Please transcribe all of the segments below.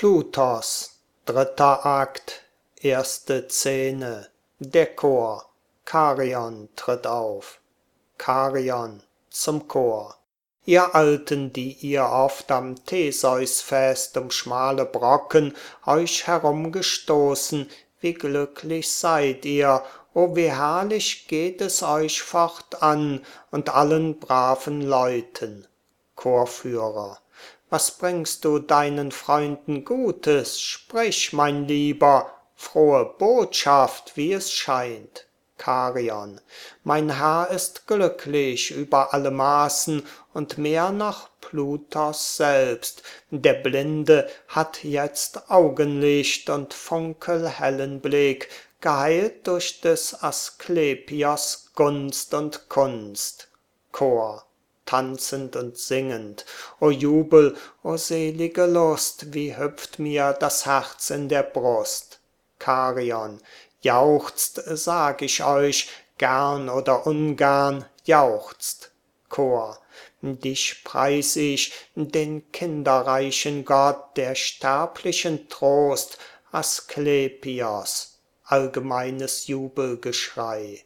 Plutos, dritter Akt, erste Szene. Der Chor. Charion tritt auf. Charion zum Chor. Ihr Alten, die ihr oft am Theseusfest um schmale Brocken euch herumgestoßen, wie glücklich seid ihr, o wie herrlich geht es euch fortan und allen braven Leuten. Chorführer. Was bringst du deinen Freunden Gutes? Sprich, mein Lieber, frohe Botschaft, wie es scheint. Charion. Mein Herr ist glücklich über alle Maßen und mehr noch Plutos selbst. Der Blinde hat jetzt Augenlicht und funkelhellen Blick, geheilt durch des Asklepios Gunst und Kunst. Chor. Tanzend und singend. O Jubel, o selige Lust, wie hüpft mir das Herz in der Brust. Charion. Jauchzt, sag ich euch, gern oder ungern, jauchzt. Chor. Dich preis ich, den kinderreichen Gott, der sterblichen Trost, Asklepios. Allgemeines Jubelgeschrei.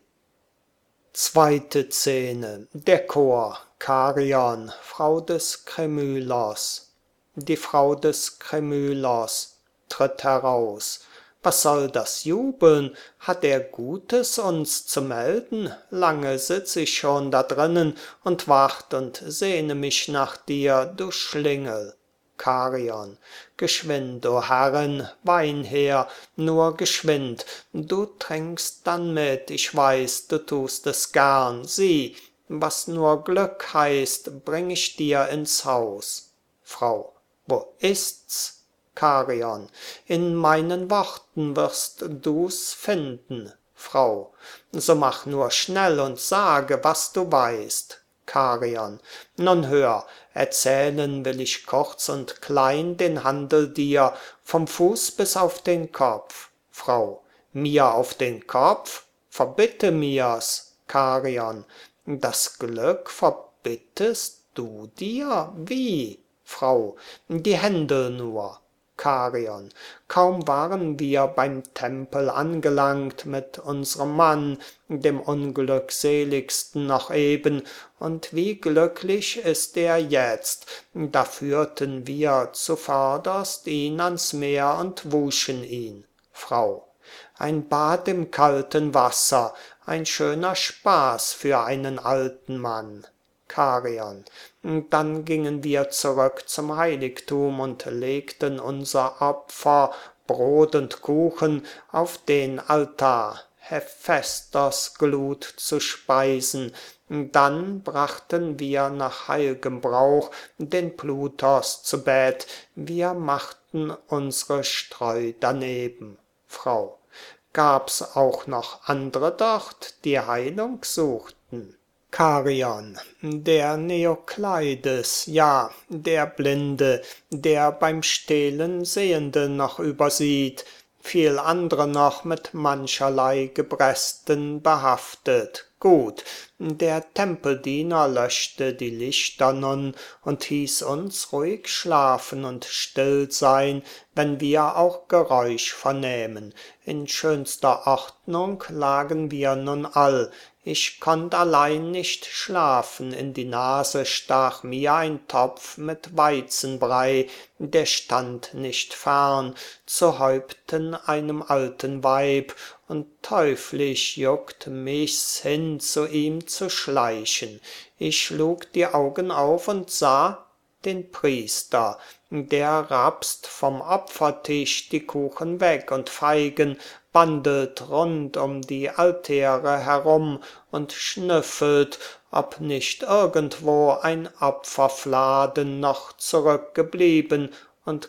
Zweite Szene. Der Chor. Charion, Frau des Kremylos. Die Frau des Kremylos tritt heraus. Was soll das Jubeln? Hat er Gutes uns zu melden? Lange sitz ich schon da drinnen und wart und sehne mich nach dir, du Schlingel. Charion. Geschwind, o Herrin, Wein her, nur geschwind, du trinkst dann mit, ich weiß, du tust es gern, sieh, was nur Glück heißt, bring ich dir ins Haus. Frau. Wo ist's? Charion. In meinen Worten wirst du's finden. Frau. So mach nur schnell und sage, was du weißt. Charion. Nun hör, erzählen will ich kurz und klein den Handel dir, vom Fuß bis auf den Kopf. Frau. Mir auf den Kopf? Verbitte mir's. Charion. Das Glück verbittest du dir? Wie? Frau. Die Hände nur. Charion. Kaum waren wir beim Tempel angelangt mit unserem Mann, dem unglückseligsten noch eben, und wie glücklich ist er jetzt, da führten wir zuvörderst ihn ans Meer und wuschen ihn. Frau. Ein Bad im kalten Wasser, ein schöner Spaß für einen alten Mann. Charion. Dann gingen wir zurück zum Heiligtum und legten unser Opfer, Brot und Kuchen, auf den Altar, Hephaistos Glut zu speisen. Dann brachten wir nach heilgem Brauch den Plutos zu Bett, wir machten unsere Streu daneben. Frau. Gab's auch noch andere dort, die Heilung suchten? Charion. Der Neokleides, ja, der Blinde, der beim Stehlen Sehende noch übersieht, viel andre noch mit mancherlei Gebresten behaftet. Gut, der Tempeldiener löschte die Lichter nun und hieß uns ruhig schlafen und still sein, wenn wir auch Geräusch vernähmen. In schönster Ordnung lagen wir nun all. Ich konnt allein nicht schlafen, in die Nase stach mir ein Topf mit Weizenbrei, der stand nicht fern, zu Häupten einem alten Weib, und teuflisch juckt mich's hin, zu ihm zu schleichen. Ich schlug die Augen auf und sah den Priester, der rapst vom Opfertisch die Kuchen weg und Feigen, bandelt rund um die Altäre herum und schnüffelt, ob nicht irgendwo ein Opferfladen noch zurückgeblieben, und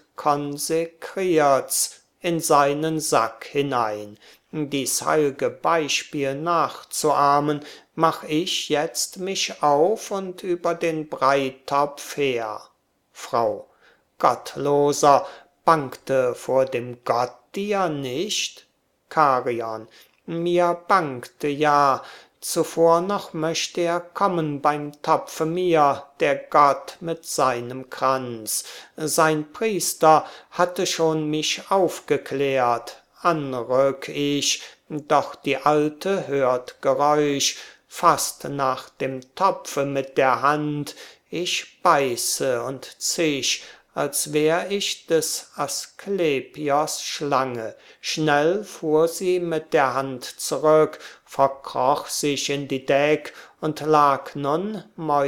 konsekriert's in seinen Sack hinein. Dies heilge Beispiel nachzuahmen, mach ich jetzt mich auf und über den Breitopf her. Frau. Gottloser, bangte vor dem Gott dir nicht? Charion. Mir bangte ja, zuvor noch möcht er kommen beim topfe mir, der Gott mit seinem Kranz. Sein Priester hatte schon mich aufgeklärt, anrück ich, doch die Alte hört Geräusch, faßt nach dem Topfe mit der Hand, ich beiße und zisch, als wär ich des Asklepios Schlange. Schnell fuhr sie mit der Hand zurück, verkroch sich in die Deck und lag nun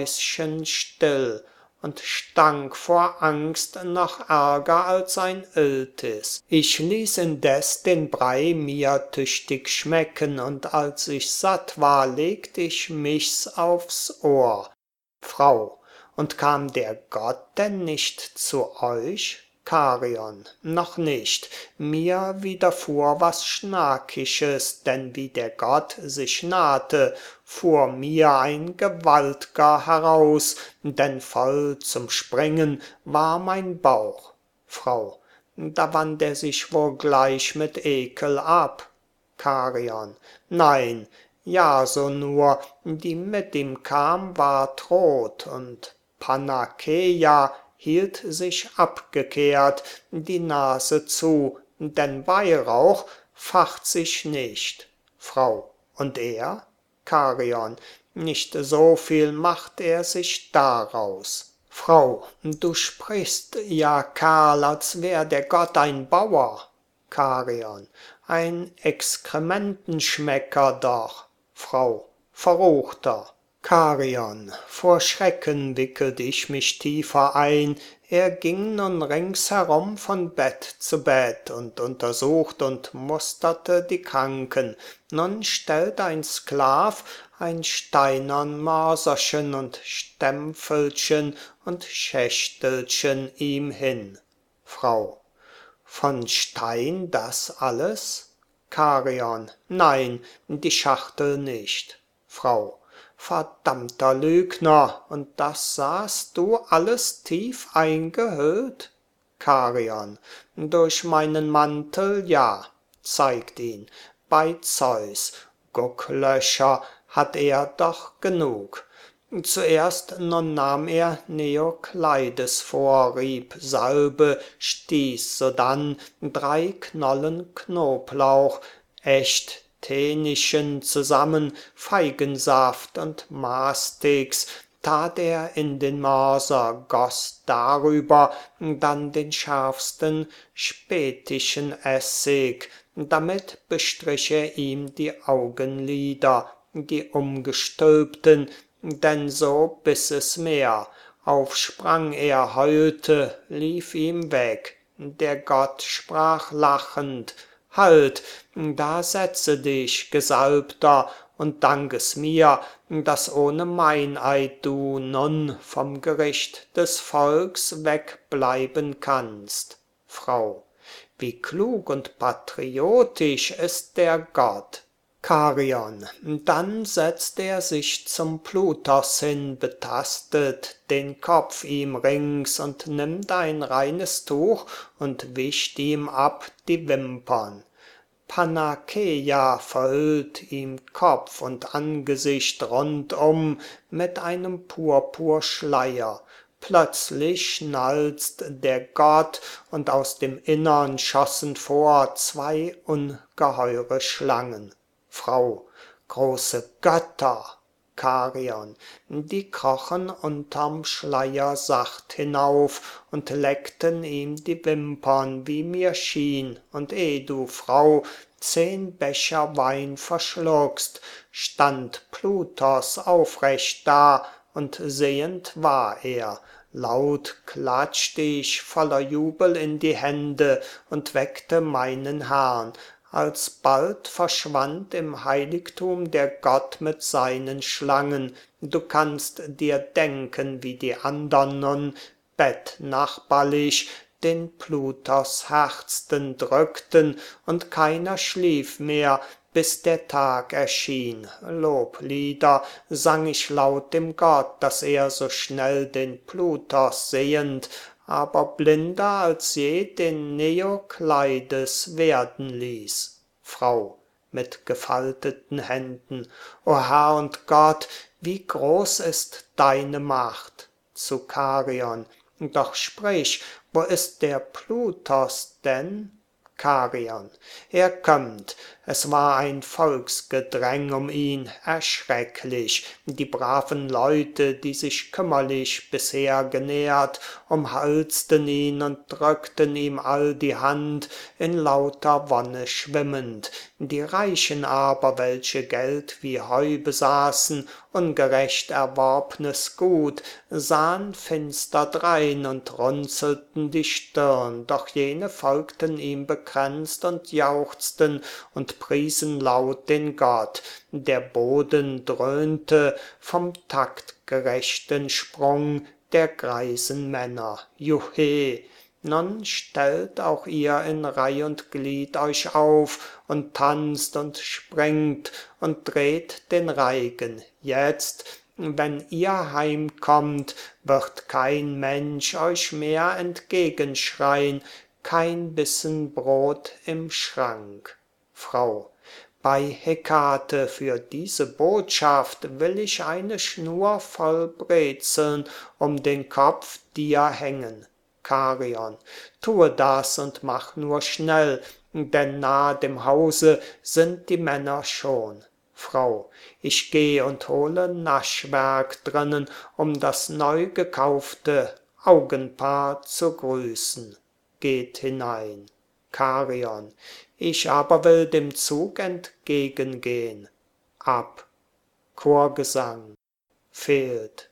mäuschenstill und stank vor Angst noch ärger als ein Iltis. Ich ließ indes den Brei mir tüchtig schmecken, und als ich satt war, legt ich mich's aufs Ohr. Frau: Und kam der Gott denn nicht zu euch? Charion: Noch nicht. Mir widerfuhr was Schnakisches, denn wie der Gott sich nahte, fuhr mir ein Gewaltger heraus, denn voll zum Springen war mein Bauch. Frau: Da wandt er sich wohl gleich mit Ekel ab. Charion: Nein, Jaso nur, die mit ihm kam, ward rot, und Panakeia hielt sich abgekehrt, die Nase zu, denn Weihrauch facht sich nicht. Frau: Und er? Charion: Nicht so viel macht er sich daraus. Frau: Du sprichst ja, Kerl, als wär der Gott ein Bauer. Charion: Ein Exkrementenschmecker doch. Frau: Verruchter. Charion: Vor Schrecken wickelt ich mich tiefer ein. Er ging nun ringsherum von Bett zu Bett und untersucht und musterte die Kranken. Nun stellt ein Sklav ein steinern Mörserchen und Stämpfelchen und Schächtelchen ihm hin. Frau: Von Stein das alles? Charion: Nein, die Schachtel nicht. Frau: Verdammter Lügner, und das sahst du alles tief eingehüllt? Charion: Durch meinen Mantel, ja. Zeigt ihn. Bei Zeus, Gucklöcher hat er doch genug. Zuerst nun nahm er Neokleides vor, rieb Salbe, stieß sodann 3 Knollen Knoblauch, echt Tenischen zusammen, Feigensaft und Mastix, tat er in den Mörser, goß darüber dann den schärfsten spetischen Essig, damit bestrich er ihm die Augenlider, die umgestülpten, denn so biss es mehr. Aufsprang er, heulte, lief ihm weg. Der Gott sprach lachend: Halt, da setze dich, Gesalbter, und dank es mir, dass ohne Meineid du nun vom Gericht des Volks wegbleiben kannst. Frau: Wie klug und patriotisch ist der Gott. Charion: Dann setzt er sich zum Plutos hin, betastet den Kopf ihm rings und nimmt ein reines Tuch und wischt ihm ab die Wimpern. Panakeia verhüllt ihm Kopf und Angesicht rundum mit einem Purpurschleier. Plötzlich schnalzt der Gott, und aus dem Innern schossen vor 2 ungeheure Schlangen. Frau: Große Götter. Charion: Die krochen unterm Schleier sacht hinauf und leckten ihm die Wimpern, wie mir schien, und eh du, Frau, 10 Becher Wein verschluckst, stand Plutos aufrecht da, und sehend war er. Laut klatscht ich voller Jubel in die Hände und weckte meinen Herrn. Alsbald verschwand im Heiligtum der Gott mit seinen Schlangen. Du kannst dir denken, wie die andern nun bettnachbarlich den Plutos herzten, drückten, und keiner schlief mehr, bis der Tag erschien. Loblieder sang ich laut dem Gott, dass er so schnell den Plutos sehend, aber blinder als je den Neokleides werden ließ. Frau: mit gefalteten Händen. O Herr und Gott, wie groß ist deine Macht! Zu Charion: Doch sprich, wo ist der Plutos denn? Charion: Er kömmt. Es war ein Volksgedräng um ihn, erschrecklich. Die braven Leute, die sich kümmerlich bisher genährt, umhalsten ihn und drückten ihm all die Hand, in lauter Wonne schwimmend. Die Reichen aber, welche Geld wie Heu besaßen, ungerecht erworbnes Gut, sahn finster drein und runzelten die Stirn, doch jene folgten ihm bekränzt und jauchzten und priesen laut den Gott. Der Boden dröhnte vom taktgerechten Sprung der greisen Männer. Juchhe! Nun stellt auch ihr in Reih und Glied euch auf und tanzt und springt und dreht den Reigen. Jetzt, wenn ihr heimkommt, wird kein Mensch euch mehr entgegenschrein, kein Bissen Brot im Schrank. Frau: Bei Hekate, für diese Botschaft will ich eine Schnur voll Brezeln um den Kopf dir hängen. Charion: Tue das und mach nur schnell, denn nah dem Hause sind die Männer schon. Frau: Ich geh und hole Naschwerk drinnen, um das neu gekaufte Augenpaar zu grüßen. Geht hinein. Charion: Ich aber will dem Zug entgegengehn. Ab. Chorgesang. Fehlt.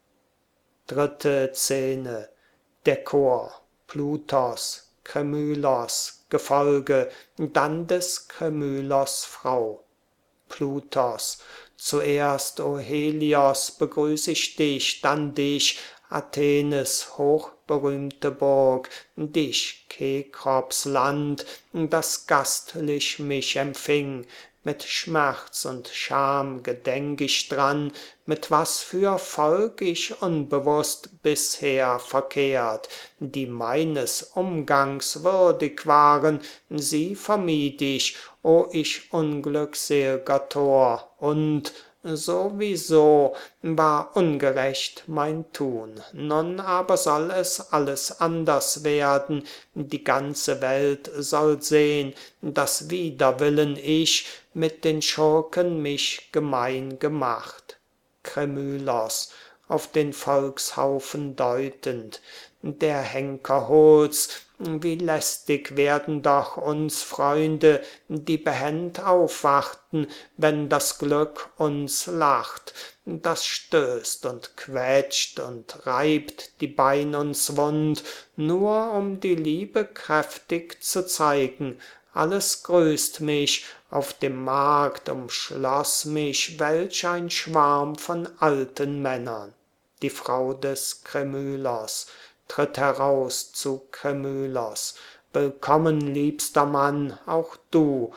Dritte Szene. Der Chor: Plutos, Kremylos, Gefolge, dann des Kremylos Frau. Plutos: Zuerst, o Helios, begrüß ich dich, dann dich, Athenes hochberühmte Burg, dich, Kekrops Land, das gastlich mich empfing. Mit Schmerz und Scham gedenk ich dran, mit was für Volk ich unbewusst bisher verkehrt, die meines Umgangs würdig waren, sie vermied ich, o ich unglücksel'ger Tor, und sowieso war ungerecht mein Tun. Nun aber soll es alles anders werden, die ganze Welt soll sehn, dass wider Willen ich mit den Schurken mich gemein gemacht. Kremylos, auf den Volkshaufen deutend: Der Henker holt's, wie lästig werden doch uns Freunde, die behend aufwarten, wenn das Glück uns lacht. Das stößt und quetscht und reibt die Bein uns wund, nur um die Liebe kräftig zu zeigen. Alles grüßt mich, auf dem Markt umschloss mich welch ein Schwarm von alten Männern. Die Frau des Kremylos tritt heraus zu Kremylos: Willkommen, liebster Mann, auch du,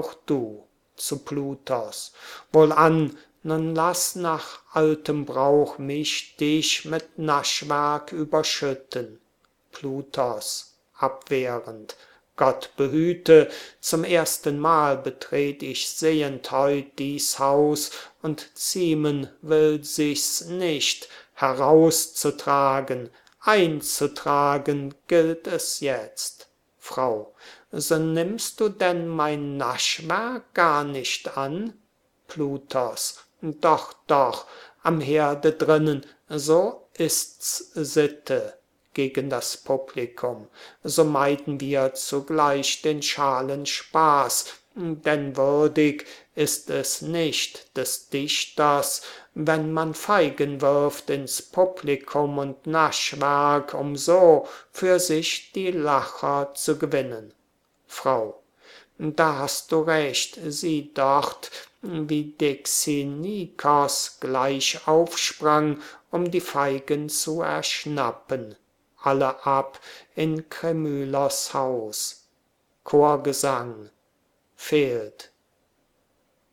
zu Plutos: Wohlan, nun lass nach altem Brauch mich, dich mit Naschwerk überschütten. Plutos abwehrend: Gott behüte, zum erstenmal betret ich sehend heut dies Haus, und ziemen will sich's nicht, herauszutragen, einzutragen gilt es jetzt. Frau: So nimmst du denn mein Naschwerk gar nicht an? Plutos: Doch, doch, am Herde drinnen, so ist's Sitte. Gegen das Publikum: So meiden wir zugleich den schalen Spaß, denn würdig ist es nicht des Dichters, wenn man Feigen wirft ins Publikum und Naschwerk, um so für sich die Lacher zu gewinnen. Frau: Da hast du recht, sieh dort, wie Dexinikos gleich aufsprang, um die Feigen zu erschnappen. Alle ab in Kremylos Haus. Chorgesang. Fehlt.